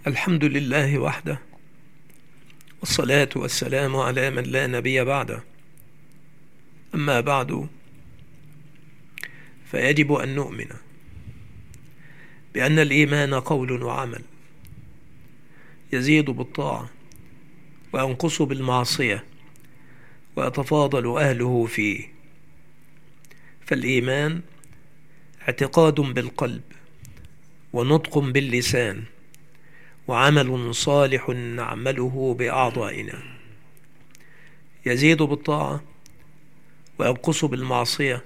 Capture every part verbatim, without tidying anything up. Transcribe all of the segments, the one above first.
الحمد لله وحده، والصلاة والسلام على من لا نبي بعده. أما بعد، فيجب أن نؤمن بأن الإيمان قول وعمل، يزيد بالطاعة وينقص بالمعصية ويتفاضل أهله فيه. فالإيمان اعتقاد بالقلب، ونطق باللسان، وعمل صالح نعمله بأعضائنا. يزيد بالطاعة وينقص بالمعصية،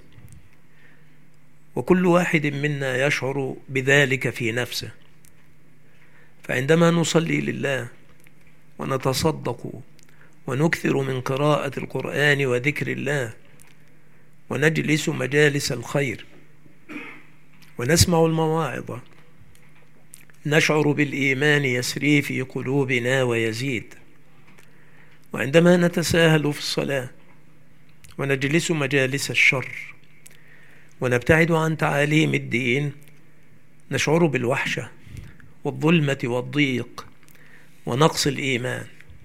وكل واحد منا يشعر بذلك في نفسه. فعندما نصلي لله ونتصدق ونكثر من قراءة القرآن وذكر الله، ونجلس مجالس الخير ونسمع المواعظ، نشعر بالإيمان يسري في قلوبنا ويزيد. وعندما نتساهل في الصلاة ونجلس مجالس الشر ونبتعد عن تعاليم الدين، نشعر بالوحشة والظلمة والضيق ونقص الإيمان.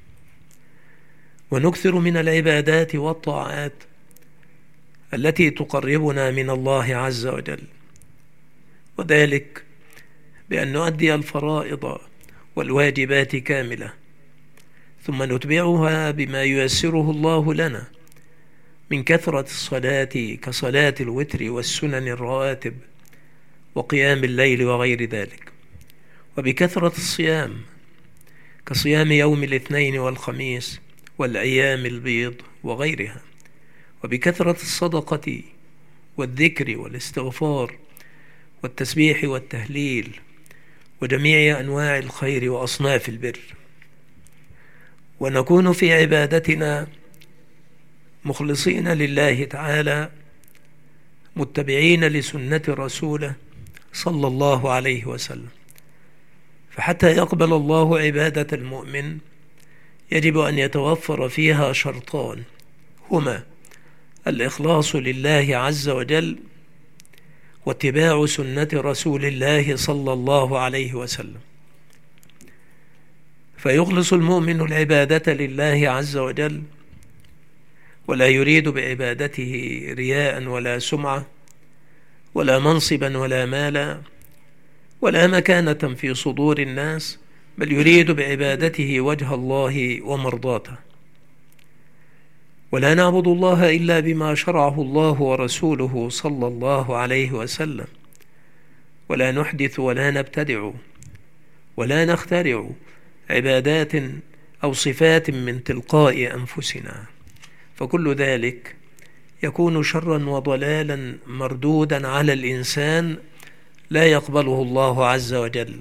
ونكثر من العبادات والطاعات التي تقربنا من الله عز وجل، وذلك بأن نؤدي الفرائض والواجبات كاملة، ثم نتبعها بما ييسره الله لنا من كثرة الصلاة كصلاة الوتر والسنن الرواتب وقيام الليل وغير ذلك، وبكثرة الصيام كصيام يوم الاثنين والخميس والأيام البيض وغيرها، وبكثرة الصدقة والذكر والاستغفار والتسبيح والتهليل وجميع أنواع الخير وأصناف البر. ونكون في عبادتنا مخلصين لله تعالى، متبعين لسنة رسوله صلى الله عليه وسلم. فحتى يقبل الله عبادة المؤمن يجب أن يتوفر فيها شرطان، هما الإخلاص لله عز وجل واتباع سنة رسول الله صلى الله عليه وسلم. فيخلص المؤمن العبادة لله عز وجل، ولا يريد بعبادته رياء ولا سمعة ولا منصبا ولا مالا ولا مكانة في صدور الناس، بل يريد بعبادته وجه الله ومرضاته. ولا نعبد الله إلا بما شرعه الله ورسوله صلى الله عليه وسلم، ولا نحدث ولا نبتدع ولا نخترع عبادات أو صفات من تلقاء أنفسنا، فكل ذلك يكون شرا وضلالا مردودا على الإنسان لا يقبله الله عز وجل.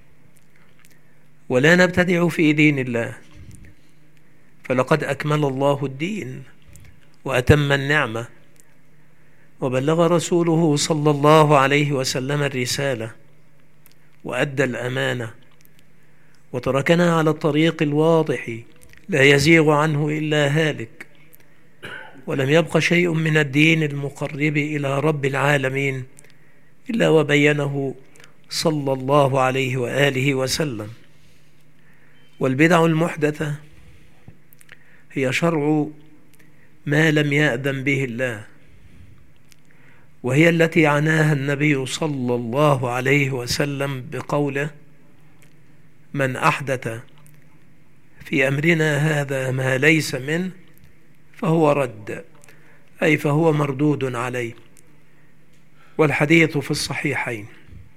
ولا نبتدع في دين الله، فلقد أكمل الله الدين وأتم النعمة، وبلغ رسوله صلى الله عليه وسلم الرسالة وأدى الأمانة، وتركنا على الطريق الواضح لا يزيغ عنه إلا هالك. ولم يبق شيء من الدين المقرب إلى رب العالمين إلا وبينه صلى الله عليه وآله وسلم. والبدع المحدثة هي شرع ما لم يأذن به الله، وهي التي عناها النبي صلى الله عليه وسلم بقوله: من أحدث في أمرنا هذا ما ليس منه فهو رد، أي فهو مردود عليه. والحديث في الصحيحين.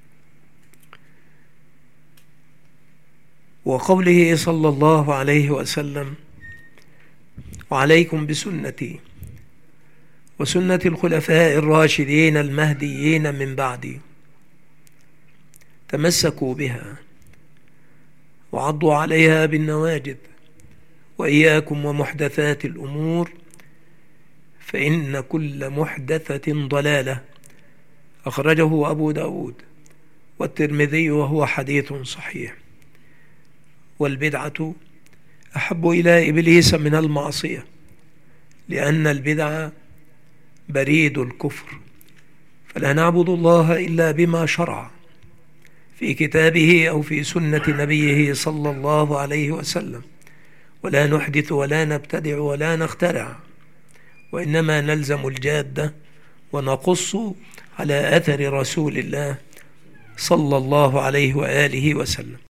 وقوله صلى الله عليه وسلم: وعليكم بسنتي وسنة الخلفاء الراشدين المهديين من بعدي، تمسكوا بها وعضوا عليها بالنواجذ، وإياكم ومحدثات الأمور فإن كل محدثة ضلالة. أخرجه أبو داود والترمذي وهو حديث صحيح. والبدعة أحب إلى إبليس من المعصية، لأن البدعة بريد الكفر، فلا نعبد الله إلا بما شرع، في كتابه أو في سنة نبيه صلى الله عليه وسلم، ولا نحدث ولا نبتدع ولا نخترع، وإنما نلزم الجادة ونقص على أثر رسول الله صلى الله عليه وآله وسلم.